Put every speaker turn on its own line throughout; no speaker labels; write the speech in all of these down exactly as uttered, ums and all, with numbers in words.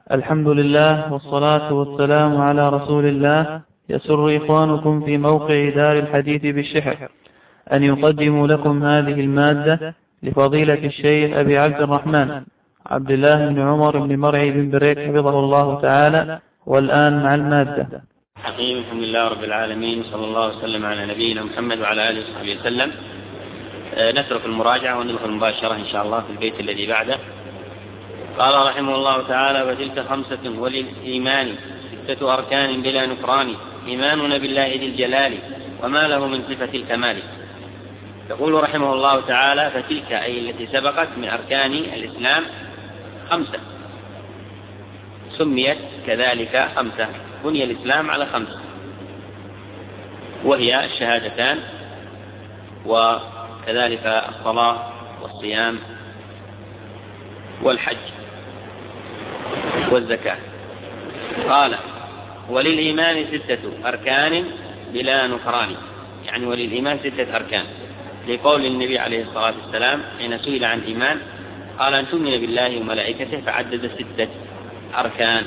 الحمد لله والصلاة والسلام على رسول الله. يسر إخوانكم في موقع دار الحديث بالشحر أن يقدموا لكم هذه المادة لفضيلة الشيخ أبي عبد الرحمن عبد الله بن عمر بن مرعي بن بريك حفظه الله تعالى. والآن مع المادة.
حقيقة الحمد لله رب العالمين، صلى الله وسلم على نبينا محمد وعلى آله وصحبه وسلم. نترك المراجعة وندخل مباشرة إن شاء الله في البيت الذي بعده. قال رحمه الله تعالى: وتلك خمسة وللإيمان ستة أركان بلا نكران، إيماننا بالله ذي الجلال وما له من صفة الكمال. يقول رحمه الله تعالى: فتلك أي التي سبقت من أركان الإسلام خمسة، سميت كذلك خمسة، بني الإسلام على خمسة، وهي الشهادتان وكذلك الصلاة والصيام والحج والزكاة. قال: وللإيمان ستة أركان بلا نكران، يعني وللإيمان ستة أركان، لقول النبي عليه الصلاة والسلام حين سئل عن الإيمان قال: أن تؤمن بالله وملائكته، فعدد ستة أركان.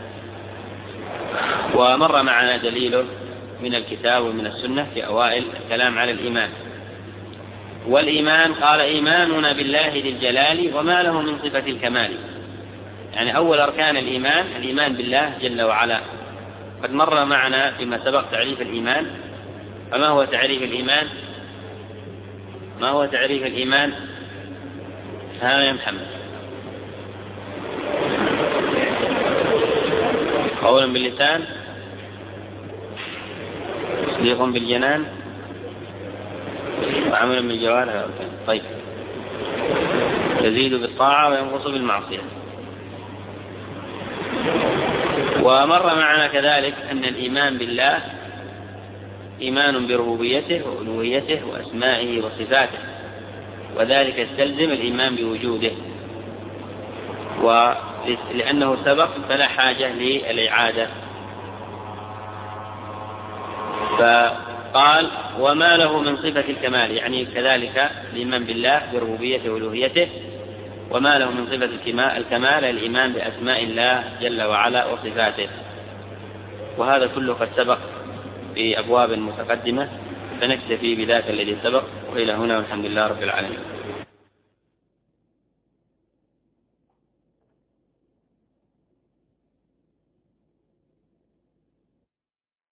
ومر معنا دليل من الكتاب ومن السنة في أوائل الكلام على الإيمان. والإيمان قال: إيماننا بالله ذي الجلال وما له من صفة الكمال، يعني أول أركان الإيمان الإيمان بالله جل وعلا. قد مر معنا فيما سبق تعريف الإيمان. فما هو تعريف الإيمان؟ ما هو تعريف الإيمان؟ ها يا محمد؟ قول باللسان، تصديق بالجنان، وعمل بالجوارح. طيب، يزيد بالطاعة وينقص بالمعصية. ومر معنا كذلك أن الإيمان بالله إيمان بربوبيته وألوهيته وأسمائه وصفاته، وذلك يستلزم الإيمان بوجوده، ولأنه سبق فلا حاجة للإعادة. فقال: وما له من صفة الكمال، يعني كذلك الإيمان بالله بربوبيته وألوهيته، وما له من صفة الكمال الإيمان بأسماء الله جل وعلا وصفاته. وهذا كله قد سبق في أبواب متقدمة، فنكتفي بذاك الذي سبق، وإلى هنا والحمد لله رب العالمين.